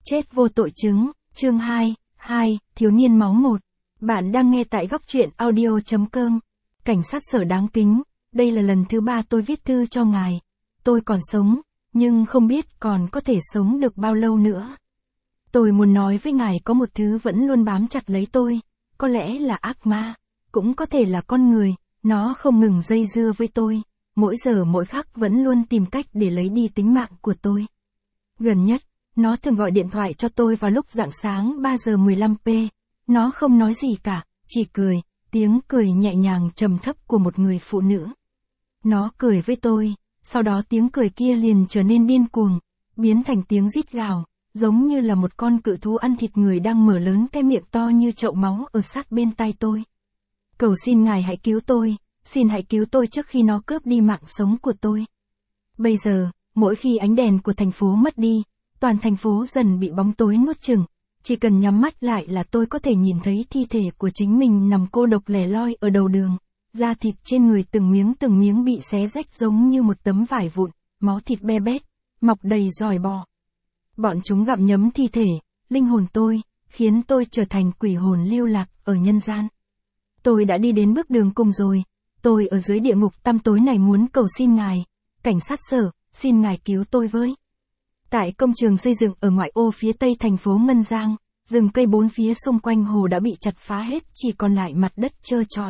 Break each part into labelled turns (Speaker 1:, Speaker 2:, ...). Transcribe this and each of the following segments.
Speaker 1: Chết vô tội chứng, chương 2, thiếu niên máu 1. Bạn đang nghe tại góc truyện audio.com. Cảnh sát sở đáng kính, đây là lần thứ 3 tôi viết thư cho ngài. Tôi còn sống, nhưng không biết còn có thể sống được bao lâu nữa. Tôi muốn nói với ngài có một thứ vẫn luôn bám chặt lấy tôi, có lẽ là ác ma, cũng có thể là con người, nó không ngừng dây dưa với tôi, mỗi giờ mỗi khắc vẫn luôn tìm cách để lấy đi tính mạng của tôi. Gần nhất, nó thường gọi điện thoại cho tôi vào lúc rạng sáng 3 giờ 15p. Nó không nói gì cả, chỉ cười, tiếng cười nhẹ nhàng trầm thấp của một người phụ nữ. Nó cười với tôi, sau đó tiếng cười kia liền trở nên điên cuồng, biến thành tiếng rít gào, giống như là một con cự thú ăn thịt người đang mở lớn cái miệng to như chậu máu ở sát bên tai tôi. Cầu xin ngài hãy cứu tôi, xin hãy cứu tôi trước khi nó cướp đi mạng sống của tôi. Bây giờ, mỗi khi ánh đèn của thành phố mất đi, toàn thành phố dần bị bóng tối nuốt chửng, chỉ cần nhắm mắt lại là tôi có thể nhìn thấy thi thể của chính mình nằm cô độc lẻ loi ở đầu đường, da thịt trên người từng miếng bị xé rách giống như một tấm vải vụn, máu thịt be bét, mọc đầy giòi bọ. Bọn chúng gặm nhấm thi thể, linh hồn tôi, khiến tôi trở thành quỷ hồn lưu lạc ở nhân gian. Tôi đã đi đến bước đường cùng rồi, tôi ở dưới địa ngục tăm tối này muốn cầu xin ngài, cảnh sát sở, xin ngài cứu tôi với. Tại công trường xây dựng ở ngoại ô phía tây thành phố Ngân Giang, rừng cây bốn phía xung quanh hồ đã bị chặt phá hết, chỉ còn lại mặt đất trơ trọi.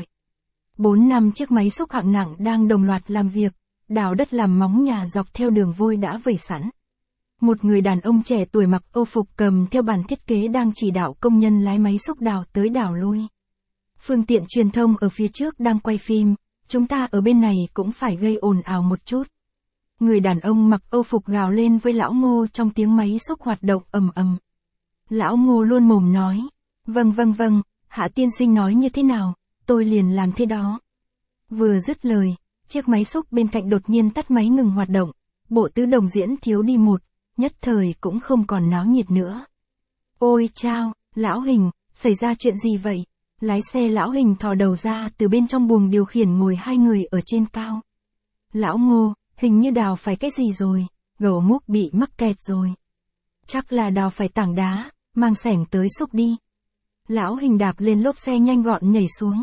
Speaker 1: 4-5 chiếc máy xúc hạng nặng đang đồng loạt làm việc, đào đất làm móng nhà dọc theo đường vôi đã vẩy sẵn. Một người đàn ông trẻ tuổi mặc âu phục cầm theo bản thiết kế đang chỉ đạo công nhân lái máy xúc đào tới đào lui. Phương tiện truyền thông ở phía trước đang quay phim, chúng ta ở bên này cũng phải gây ồn ào một chút. Người đàn ông mặc âu phục gào lên với lão Ngô trong tiếng máy xúc hoạt động ầm ầm. Lão Ngô luôn mồm nói, vâng, Hạ tiên sinh nói như thế nào, tôi liền làm thế đó. Vừa dứt lời, chiếc máy xúc bên cạnh đột nhiên tắt máy ngừng hoạt động, bộ tứ đồng diễn thiếu đi một, nhất thời cũng không còn náo nhiệt nữa. Ôi chao, lão Hình, xảy ra chuyện gì vậy? Lái xe lão Hình thò đầu ra từ bên trong buồng điều khiển ngồi hai người ở trên cao. Lão Ngô, hình như đào phải cái gì rồi, gầu múc bị mắc kẹt rồi. Chắc là đào phải tảng đá, mang xẻng tới xúc đi. Lão Hình đạp lên lốp xe nhanh gọn nhảy xuống.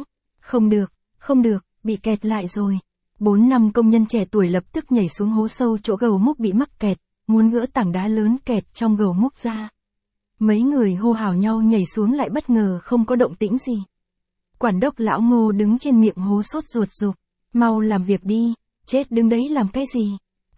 Speaker 1: Không được, bị kẹt lại rồi. 4-5 công nhân trẻ tuổi lập tức nhảy xuống hố sâu chỗ gầu múc bị mắc kẹt, muốn gỡ tảng đá lớn kẹt trong gầu múc ra. Mấy người hô hào nhau nhảy xuống lại bất ngờ không có động tĩnh gì. Quản đốc lão Ngô đứng trên miệng hố sốt ruột rục, mau làm việc đi, chết đứng đấy làm cái gì?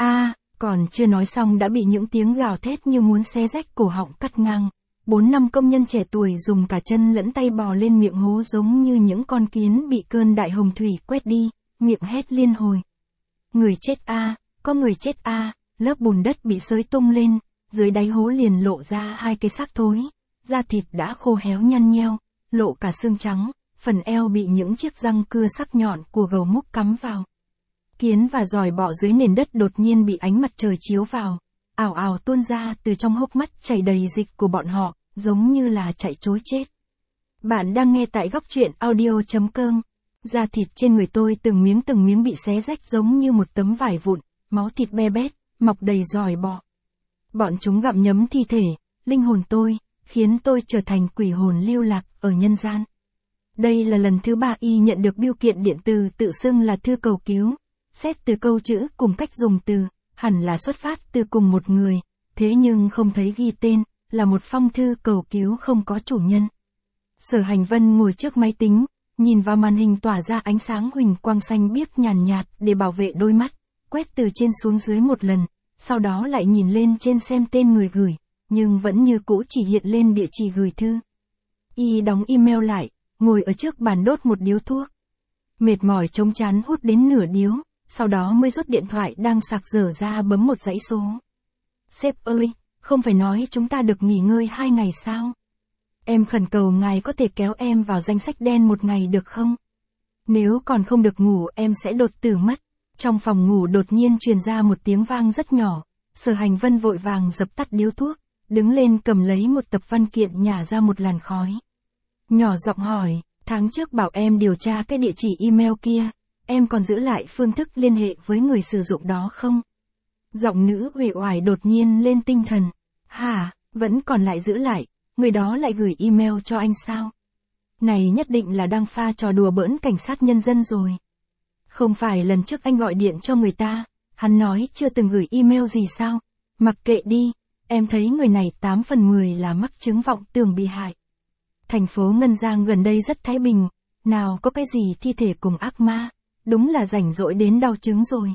Speaker 1: Còn chưa nói xong đã bị những tiếng gào thét như muốn xé rách cổ họng cắt ngang. 4-5 công nhân trẻ tuổi dùng cả chân lẫn tay bò lên miệng hố giống như những con kiến bị cơn đại hồng thủy quét đi, miệng hét liên hồi. Người chết có người chết lớp bùn đất bị xới tung lên, dưới đáy hố liền lộ ra hai cái xác thối, da thịt đã khô héo nhăn nheo, lộ cả xương trắng, phần eo bị những chiếc răng cưa sắc nhọn của gầu múc cắm vào. Kiến và giòi bọ dưới nền đất đột nhiên bị ánh mặt trời chiếu vào, ào ào tuôn ra từ trong hốc mắt chảy đầy dịch của bọn họ, giống như là chạy trối chết. Bạn đang nghe tại góc truyện audio.com. Da thịt trên người tôi từng miếng bị xé rách giống như một tấm vải vụn, máu thịt be bét, mọc đầy giòi bọ. Bọn chúng gặm nhấm thi thể, linh hồn tôi, khiến tôi trở thành quỷ hồn lưu lạc ở nhân gian. Đây là lần thứ 3 y nhận được bưu kiện điện tử tự xưng là thư cầu cứu. Xét từ câu chữ cùng cách dùng từ, hẳn là xuất phát từ cùng một người, thế nhưng không thấy ghi tên, là một phong thư cầu cứu không có chủ nhân. Sở Hành Vân ngồi trước máy tính, nhìn vào màn hình tỏa ra ánh sáng huỳnh quang xanh biếc nhàn nhạt để bảo vệ đôi mắt, quét từ trên xuống dưới một lần, sau đó lại nhìn lên trên xem tên người gửi, nhưng vẫn như cũ chỉ hiện lên địa chỉ gửi thư. Y đóng email lại, ngồi ở trước bàn đốt một điếu thuốc. Mệt mỏi trống chán hút đến nửa điếu, sau đó mới rút điện thoại đang sạc dở ra bấm một dãy số. Sếp ơi, không phải nói chúng ta được nghỉ ngơi 2 ngày sao? Em khẩn cầu ngài có thể kéo em vào danh sách đen 1 ngày được không? Nếu còn không được ngủ em sẽ đột tử mất. Trong phòng ngủ đột nhiên truyền ra một tiếng vang rất nhỏ. Sở Hành Vân vội vàng dập tắt điếu thuốc, đứng lên cầm lấy một tập văn kiện nhả ra một làn khói. Nhỏ giọng hỏi, tháng trước bảo em điều tra cái địa chỉ email kia, em còn giữ lại phương thức liên hệ với người sử dụng đó không? Giọng nữ uể oải đột nhiên lên tinh thần. Hả, Vẫn còn lại giữ lại, người đó lại gửi email cho anh sao? Này nhất định là đang pha trò đùa bỡn cảnh sát nhân dân rồi. Không phải lần trước anh gọi điện cho người ta, hắn nói chưa từng gửi email gì sao? Mặc kệ đi, em thấy người này 8 phần 10 là mắc chứng vọng tưởng bị hại. Thành phố Ngân Giang gần đây rất thái bình, nào có cái gì thi thể cùng ác ma, đúng là rảnh rỗi đến đau chứng rồi.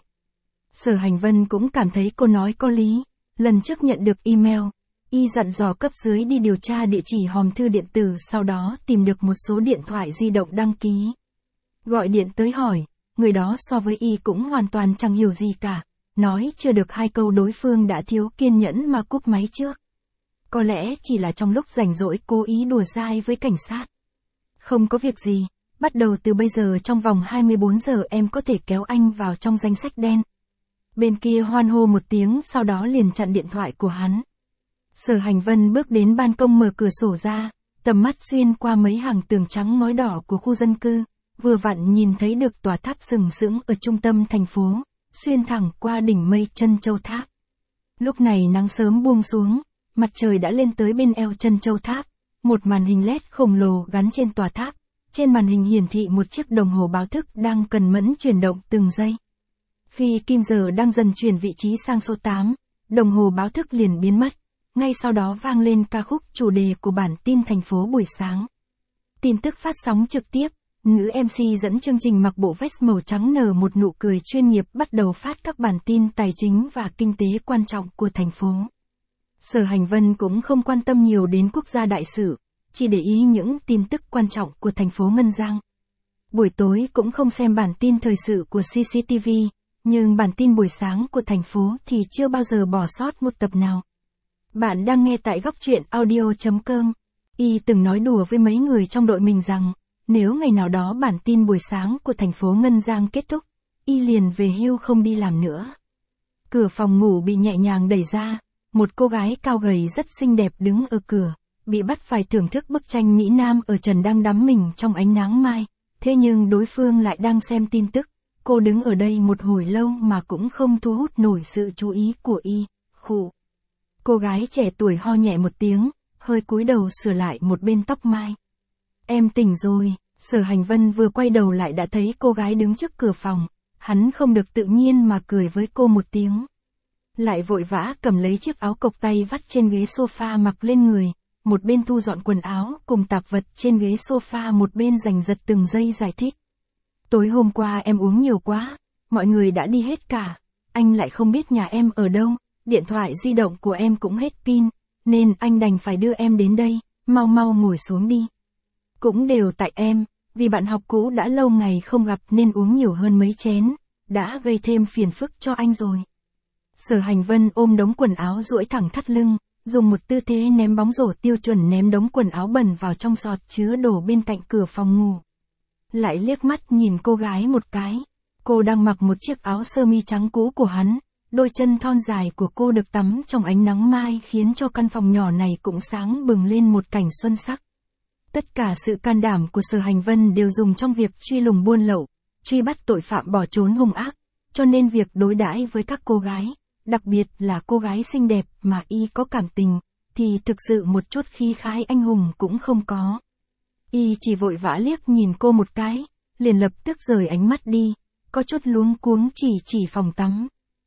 Speaker 1: Sở Hành Vân cũng cảm thấy cô nói có lý, lần trước nhận được email, y dặn dò cấp dưới đi điều tra địa chỉ hòm thư điện tử, sau đó tìm được một số điện thoại di động đăng ký. Gọi điện tới hỏi, người đó so với y cũng hoàn toàn chẳng hiểu gì cả, nói chưa được 2 câu đối phương đã thiếu kiên nhẫn mà cúp máy trước. Có lẽ chỉ là trong lúc rảnh rỗi cố ý đùa dai với cảnh sát. Không có việc gì, bắt đầu từ bây giờ trong vòng 24 giờ em có thể kéo anh vào trong danh sách đen. Bên kia hoan hô một tiếng, sau đó liền chặn điện thoại của hắn. Sở Hành Vân bước đến ban công, mở cửa sổ ra, tầm mắt xuyên qua mấy hàng tường trắng ngói đỏ của khu dân cư, vừa vặn nhìn thấy được tòa tháp sừng sững ở trung tâm thành phố, xuyên thẳng qua đỉnh mây Trân Châu Tháp. Lúc này nắng sớm buông xuống, mặt trời đã lên tới bên eo Trân Châu Tháp, một màn hình LED khổng lồ gắn trên tòa tháp, trên màn hình hiển thị một chiếc đồng hồ báo thức đang cần mẫn chuyển động từng giây. Khi kim giờ đang dần chuyển vị trí sang số 8, đồng hồ báo thức liền biến mất, ngay sau đó vang lên ca khúc chủ đề của bản tin thành phố buổi sáng. Tin tức phát sóng trực tiếp, nữ MC dẫn chương trình mặc bộ vest màu trắng nở một nụ cười chuyên nghiệp bắt đầu phát các bản tin tài chính và kinh tế quan trọng của thành phố. Sở Hành Vân cũng không quan tâm nhiều đến quốc gia đại sự, chỉ để ý những tin tức quan trọng của thành phố Ngân Giang. Buổi tối cũng không xem bản tin thời sự của CCTV, nhưng bản tin buổi sáng của thành phố thì chưa bao giờ bỏ sót một tập nào. Bạn đang nghe tại góc truyện audio.com. Y từng nói đùa với mấy người trong đội mình rằng, nếu ngày nào đó bản tin buổi sáng của thành phố Ngân Giang kết thúc, y liền về hưu không đi làm nữa. Cửa phòng ngủ bị nhẹ nhàng đẩy ra, một cô gái cao gầy rất xinh đẹp đứng ở cửa, bị bắt phải thưởng thức bức tranh Mỹ Nam ở trần đang đắm mình trong ánh nắng mai, thế nhưng đối phương lại đang xem tin tức. Cô đứng ở đây một hồi lâu mà cũng không thu hút nổi sự chú ý của y. Khụ. Cô gái trẻ tuổi ho nhẹ một tiếng, hơi cúi đầu sửa lại một bên tóc mai. Em tỉnh rồi. Sở Hành Vân vừa quay đầu lại đã thấy cô gái đứng trước cửa phòng, hắn không được tự nhiên mà cười với cô một tiếng. Lại vội vã cầm lấy chiếc áo cộc tay vắt trên ghế sofa mặc lên người, một bên thu dọn quần áo cùng tạp vật trên ghế sofa, một bên giành giật từng giây giải thích. Tối hôm qua em uống nhiều quá, mọi người đã đi hết cả, anh lại không biết nhà em ở đâu, điện thoại di động của em cũng hết pin, nên anh đành phải đưa em đến đây, mau mau ngồi xuống đi. Cũng đều tại em, vì bạn học cũ đã lâu ngày không gặp nên uống nhiều hơn mấy chén, đã gây thêm phiền phức cho anh rồi. Sở Hành Vân ôm đống quần áo duỗi thẳng thắt lưng, dùng một tư thế ném bóng rổ tiêu chuẩn ném đống quần áo bẩn vào trong sọt chứa đồ bên cạnh cửa phòng ngủ. Lại liếc mắt nhìn cô gái một cái. Cô đang mặc một chiếc áo sơ mi trắng cũ của hắn, đôi chân thon dài của cô được tắm trong ánh nắng mai khiến cho căn phòng nhỏ này cũng sáng bừng lên một cảnh xuân sắc. Tất cả sự can đảm của Sở Hành Vân đều dùng trong việc truy lùng buôn lậu, truy bắt tội phạm bỏ trốn hung ác, cho nên việc đối đãi với các cô gái, đặc biệt là cô gái xinh đẹp mà y có cảm tình, thì thực sự một chút khí khái anh hùng cũng không có. Y chỉ vội vã liếc nhìn cô một cái, liền lập tức rời ánh mắt đi, có chút luống cuống chỉ phòng tắm.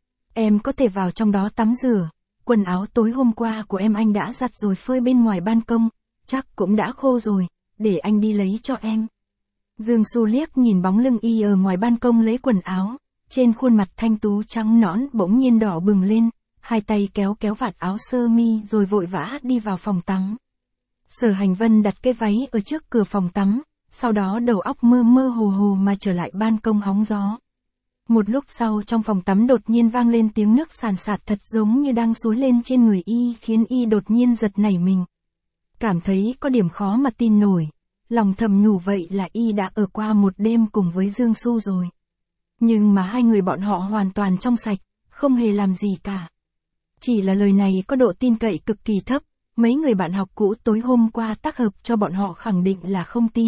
Speaker 1: Em có thể vào trong đó tắm rửa, quần áo tối hôm qua của em anh đã giặt rồi phơi bên ngoài ban công, chắc cũng đã khô rồi, để anh đi lấy cho em. Dương Xu liếc nhìn bóng lưng y ở ngoài ban công lấy quần áo, trên khuôn mặt thanh tú trắng nõn bỗng nhiên đỏ bừng lên, hai tay kéo vạt áo sơ mi rồi vội vã đi vào phòng tắm. Sở Hành Vân đặt cái váy ở trước cửa phòng tắm, sau đó đầu óc mơ hồ mà trở lại ban công hóng gió. Một lúc sau trong phòng tắm đột nhiên vang lên tiếng nước sàn sạt thật giống như đang xối lên trên người y, khiến y đột nhiên giật nảy mình. Cảm thấy có điểm khó mà tin nổi, lòng thầm nhủ vậy là y đã ở qua một đêm cùng với Dương Xu rồi. Nhưng mà hai người bọn họ hoàn toàn trong sạch, không hề làm gì cả. Chỉ là lời này có độ tin cậy cực kỳ thấp, mấy người bạn học cũ tối hôm qua tác hợp cho bọn họ khẳng định là không tin.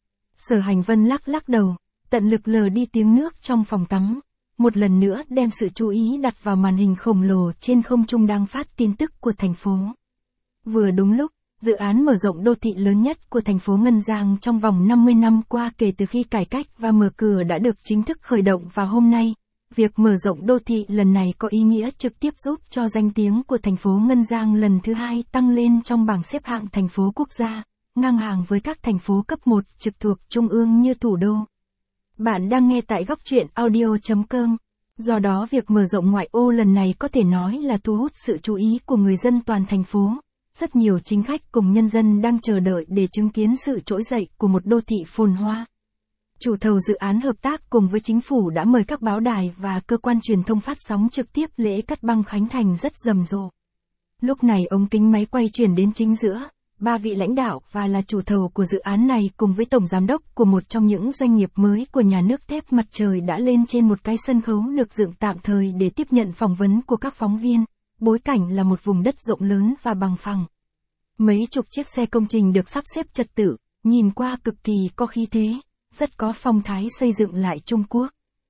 Speaker 1: Sở Hành Vân lắc đầu, tận lực lờ đi tiếng nước trong phòng tắm, một lần nữa đem sự chú ý đặt vào màn hình khổng lồ trên không trung đang phát tin tức của thành phố. Vừa đúng lúc, dự án mở rộng đô thị lớn nhất của thành phố Ngân Giang trong vòng 50 năm qua kể từ khi cải cách và mở cửa đã được chính thức khởi động vào hôm nay. Việc mở rộng đô thị lần này có ý nghĩa trực tiếp giúp cho danh tiếng của thành phố Ngân Giang lần thứ hai tăng lên trong bảng xếp hạng thành phố quốc gia, ngang hàng với các thành phố cấp 1 trực thuộc trung ương như thủ đô. Bạn đang nghe tại góc truyện audio.com. Do đó việc mở rộng ngoại ô lần này có thể nói là thu hút sự chú ý của người dân toàn thành phố. Rất nhiều chính khách cùng nhân dân đang chờ đợi để chứng kiến sự trỗi dậy của một đô thị phồn hoa. Chủ thầu dự án hợp tác cùng với chính phủ đã mời các báo đài và cơ quan truyền thông phát sóng trực tiếp lễ cắt băng khánh thành rất rầm rộ. Lúc này ống kính máy quay chuyển đến chính giữa, ba vị lãnh đạo và là chủ thầu của dự án này cùng với tổng giám đốc của một trong những doanh nghiệp mới của nhà nước thép Mặt Trời đã lên trên một cái sân khấu được dựng tạm thời để tiếp nhận phỏng vấn của các phóng viên. Bối cảnh là một vùng đất rộng lớn và bằng phẳng. Mấy chục chiếc xe công trình được sắp xếp trật tự, nhìn qua cực kỳ có khí thế, rất có phong thái xây dựng lại Trung Quốc.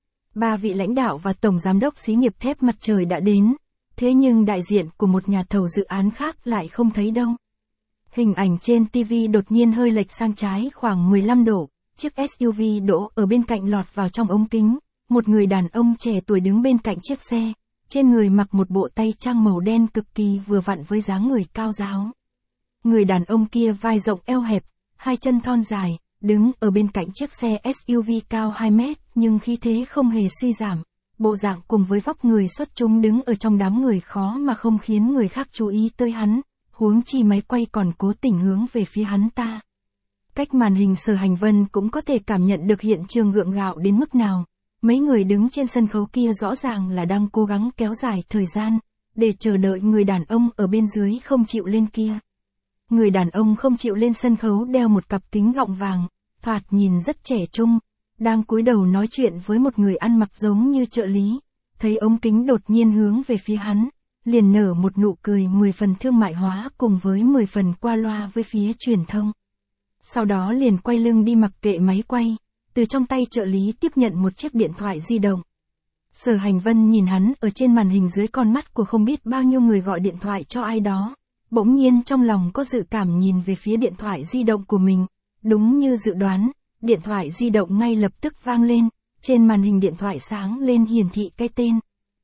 Speaker 1: Ba vị lãnh đạo và tổng giám đốc xí nghiệp thép Mặt Trời đã đến, thế nhưng đại diện của một nhà thầu dự án khác lại không thấy đâu. Hình ảnh trên TV đột nhiên hơi lệch sang trái khoảng 15 độ, chiếc SUV đỗ ở bên cạnh lọt vào trong ống kính, một người đàn ông trẻ tuổi đứng bên cạnh chiếc xe. Trên người mặc một bộ tây trang màu đen cực kỳ vừa vặn với dáng người cao ráo. Người đàn ông kia vai rộng eo hẹp, hai chân thon dài, đứng ở bên cạnh chiếc xe SUV cao 2 mét nhưng khí thế không hề suy giảm. Bộ dạng cùng với vóc người xuất chúng đứng ở trong đám người khó mà không khiến người khác chú ý tới hắn, huống chi máy quay còn cố tình hướng về phía hắn ta. Cách màn hình Sở Hành Vân cũng có thể cảm nhận được hiện trường gượng gạo đến mức nào. Mấy người đứng trên sân khấu kia rõ ràng là đang cố gắng kéo dài thời gian, để chờ đợi người đàn ông ở bên dưới không chịu lên kia. Người đàn ông không chịu lên sân khấu đeo một cặp kính gọng vàng, thoạt nhìn rất trẻ trung, đang cúi đầu nói chuyện với một người ăn mặc giống như trợ lý, thấy ống kính đột nhiên hướng về phía hắn, liền nở một nụ cười 10 phần thương mại hóa cùng với 10 phần qua loa với phía truyền thông. Sau đó liền quay lưng đi mặc kệ máy quay. Từ trong tay trợ lý tiếp nhận một chiếc điện thoại di động. Sở Hành Vân nhìn hắn ở trên màn hình dưới con mắt của không biết bao nhiêu người gọi điện thoại cho ai đó. Bỗng nhiên trong lòng có dự cảm nhìn về phía điện thoại di động của mình. Đúng như dự đoán, điện thoại di động ngay lập tức vang lên. Trên màn hình điện thoại sáng lên hiển thị cái tên.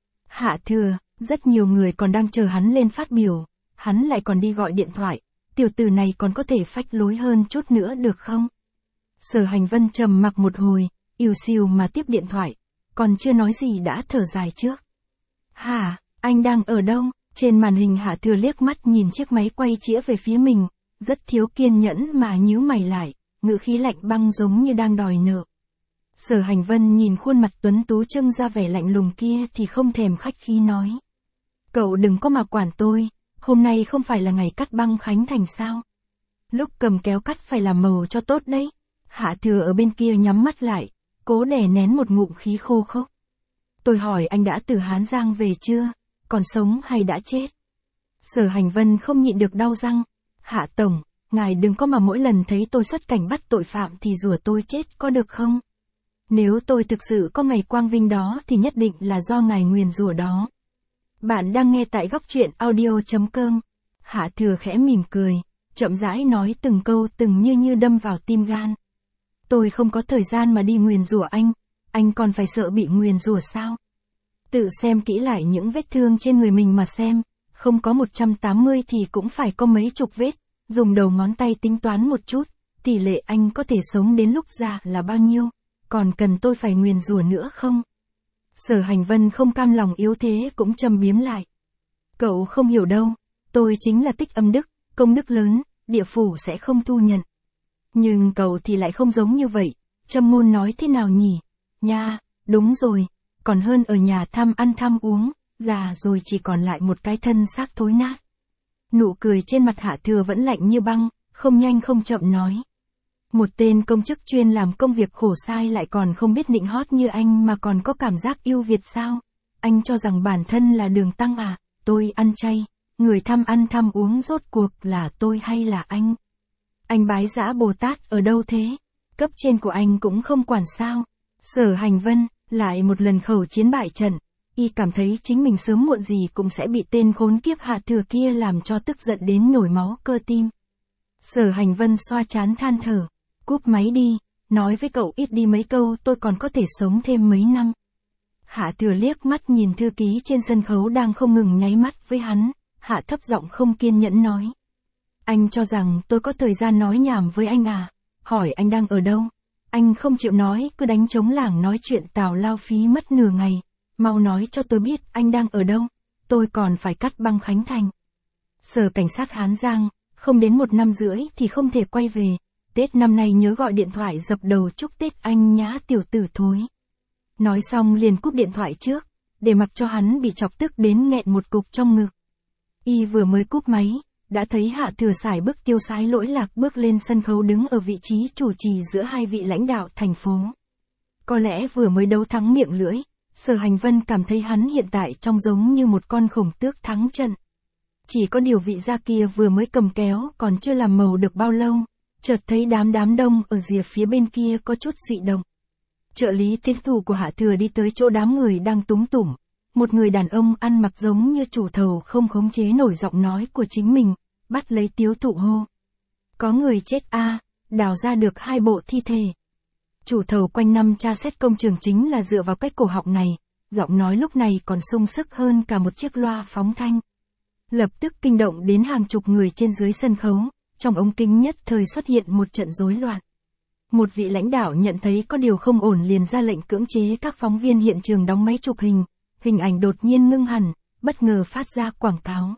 Speaker 1: Hạ Thừa, rất nhiều người còn đang chờ hắn lên phát biểu. Hắn lại còn đi gọi điện thoại. Tiểu tử này còn có thể phách lối hơn chút nữa được không? Sở Hành Vân trầm mặc một hồi, ỉu xìu mà tiếp điện thoại, còn chưa nói gì đã thở dài trước. Hả, anh đang ở đâu? Trên màn hình Hạ Thừa liếc mắt nhìn chiếc máy quay chĩa về phía mình, rất thiếu kiên nhẫn mà nhíu mày lại, ngữ khí lạnh băng giống như đang đòi nợ. Sở Hành Vân nhìn khuôn mặt tuấn tú trưng ra vẻ lạnh lùng kia thì không thèm khách khí nói. Cậu đừng có mà quản tôi, hôm nay không phải là ngày cắt băng khánh thành sao? Lúc cầm kéo cắt phải làm màu cho tốt đấy. Hạ Thừa ở bên kia nhắm mắt lại, cố đè nén một ngụm khí khô khốc. Tôi hỏi anh đã từ Hán Giang về chưa? Còn sống hay đã chết? Sở Hành Vân không nhịn được đau răng. Hạ Tổng, ngài đừng có mà mỗi lần thấy tôi xuất cảnh bắt tội phạm thì rủa tôi chết có được không? Nếu tôi thực sự có ngày quang vinh đó thì nhất định là do ngài nguyền rủa đó. Bạn đang nghe tại góc truyện audio.com. Hạ Thừa khẽ mỉm cười, chậm rãi nói từng câu từng như đâm vào tim gan. Tôi không có thời gian mà đi nguyền rủa anh còn phải sợ bị nguyền rủa sao? Tự xem kỹ lại những vết thương trên người mình mà xem, không có 180 thì cũng phải có mấy chục vết, dùng đầu ngón tay tính toán một chút, tỷ lệ anh có thể sống đến lúc già là bao nhiêu, còn cần tôi phải nguyền rủa nữa không? Sở Hành Vân không cam lòng yếu thế cũng châm biếm lại. Cậu không hiểu đâu, tôi chính là tích âm đức, công đức lớn, địa phủ sẽ không thu nhận. Nhưng cậu thì lại không giống như vậy, châm ngôn nói thế nào nhỉ? Nha, đúng rồi, còn hơn ở nhà tham ăn tham uống, già rồi chỉ còn lại một cái thân xác thối nát. Nụ cười trên mặt Hạ Thừa vẫn lạnh như băng, không nhanh không chậm nói. Một tên công chức chuyên làm công việc khổ sai lại còn không biết nịnh hót như anh mà còn có cảm giác yêu Việt sao? Anh cho rằng bản thân là Đường Tăng à? Tôi ăn chay, người tham ăn tham uống rốt cuộc là tôi hay là anh? Anh bái giã Bồ Tát ở đâu thế? Cấp trên của anh cũng không quản sao? Sở Hành Vân, lại một lần khẩu chiến bại trận, Y cảm thấy chính mình sớm muộn gì cũng sẽ bị tên khốn kiếp Hạ Thừa kia làm cho tức giận đến nổi máu cơ tim. Sở Hành Vân xoa trán than thở, cúp máy đi, nói với cậu ít đi mấy câu tôi còn có thể sống thêm mấy năm. Hạ Thừa liếc mắt nhìn thư ký trên sân khấu đang không ngừng nháy mắt với hắn, Hạ thấp giọng không kiên nhẫn nói. Anh cho rằng tôi có thời gian nói nhảm với anh à, hỏi anh đang ở đâu? Anh không chịu nói, cứ đánh trống lảng nói chuyện tào lao phí mất nửa ngày, mau nói cho tôi biết anh đang ở đâu, tôi còn phải cắt băng Khánh Thành. Sở cảnh sát Hán Giang, không đến 1 năm rưỡi thì không thể quay về, Tết năm nay nhớ gọi điện thoại dập đầu chúc Tết anh nhá tiểu tử thối. Nói xong liền cúp điện thoại trước, để mặc cho hắn bị chọc tức đến nghẹn một cục trong ngực. Y vừa mới cúp máy, đã thấy Hạ Thừa sải bước tiêu sái lỗi lạc bước lên sân khấu đứng ở vị trí chủ trì giữa hai vị lãnh đạo thành phố. Có lẽ vừa mới đấu thắng miệng lưỡi, Sở Hành Vân cảm thấy hắn hiện tại trông giống như một con khổng tước thắng trận. Chỉ có điều vị gia kia vừa mới cầm kéo còn chưa làm màu được bao lâu, chợt thấy đám đông ở rìa phía bên kia có chút dị động. Trợ lý tiến thủ của Hạ Thừa đi tới chỗ đám người đang túm tủm, một người đàn ông ăn mặc giống như chủ thầu không khống chế nổi giọng nói của chính mình, bắt lấy Tiếu Thụ hô. Có người chết a, đào ra được 2 bộ thi thể. Chủ thầu quanh năm tra xét công trường chính là dựa vào cách cổ họng này, giọng nói lúc này còn sung sức hơn cả một chiếc loa phóng thanh. Lập tức kinh động đến hàng chục người trên dưới sân khấu, trong ống kính nhất thời xuất hiện một trận rối loạn. Một vị lãnh đạo nhận thấy có điều không ổn liền ra lệnh cưỡng chế các phóng viên hiện trường đóng máy chụp hình ảnh đột nhiên ngưng hẳn, bất ngờ phát ra quảng cáo.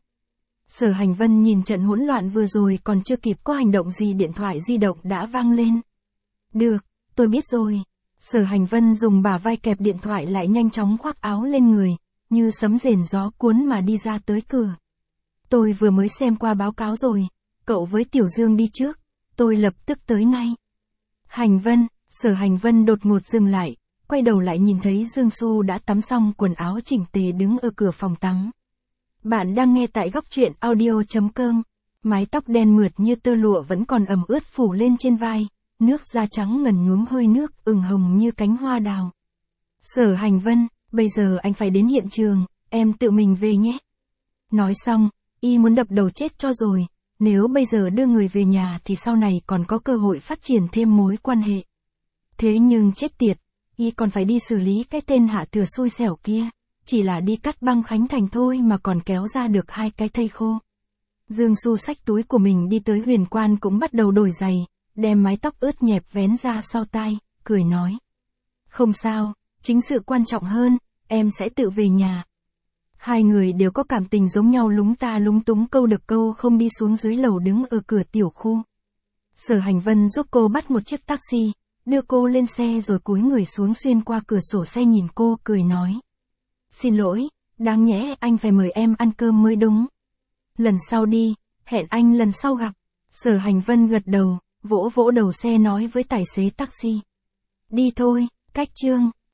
Speaker 1: Sở Hành Vân nhìn trận hỗn loạn vừa rồi còn chưa kịp có hành động gì điện thoại di động đã vang lên. Được, tôi biết rồi. Sở Hành Vân dùng bả vai kẹp điện thoại lại nhanh chóng khoác áo lên người, như sấm rền gió cuốn mà đi ra tới cửa. Tôi vừa mới xem qua báo cáo rồi, cậu với Tiểu Dương đi trước, tôi lập tức tới ngay. Hành Vân, Sở Hành Vân đột ngột dừng lại, quay đầu lại nhìn thấy Dương Xu đã tắm xong quần áo chỉnh tề đứng ở cửa phòng tắm. Bạn đang nghe tại góc truyện audio.com, mái tóc đen mượt như tơ lụa vẫn còn ẩm ướt phủ lên trên vai, nước da trắng ngần nhuốm hơi nước ửng hồng như cánh hoa đào. Sở Hành Vân, bây giờ anh phải đến hiện trường, em tự mình về nhé. Nói xong, y muốn đập đầu chết cho rồi, nếu bây giờ đưa người về nhà thì sau này còn có cơ hội phát triển thêm mối quan hệ. Thế nhưng chết tiệt, y còn phải đi xử lý cái tên Hạ Thừa xui xẻo kia, chỉ là đi cắt băng Khánh Thành thôi mà còn kéo ra được 2 cái thây khô. Dương Xu xách túi của mình đi tới Huyền Quan cũng bắt đầu đổi giày, đem mái tóc ướt nhẹp vén ra sau tai, cười nói. Không sao, chính sự quan trọng hơn, em sẽ tự về nhà. Hai người đều có cảm tình giống nhau lúng ta lúng túng câu được câu không đi xuống dưới lầu đứng ở cửa tiểu khu. Sở Hành Vân giúp cô bắt một chiếc taxi, đưa cô lên xe rồi cúi người xuống xuyên qua cửa sổ xe nhìn cô cười nói. Xin lỗi, đáng nhẽ anh phải mời em ăn cơm mới đúng. Lần sau đi, hẹn anh lần sau gặp. Sở Hành Vân gật đầu, vỗ vỗ đầu xe nói với tài xế taxi. Đi thôi, cách chương.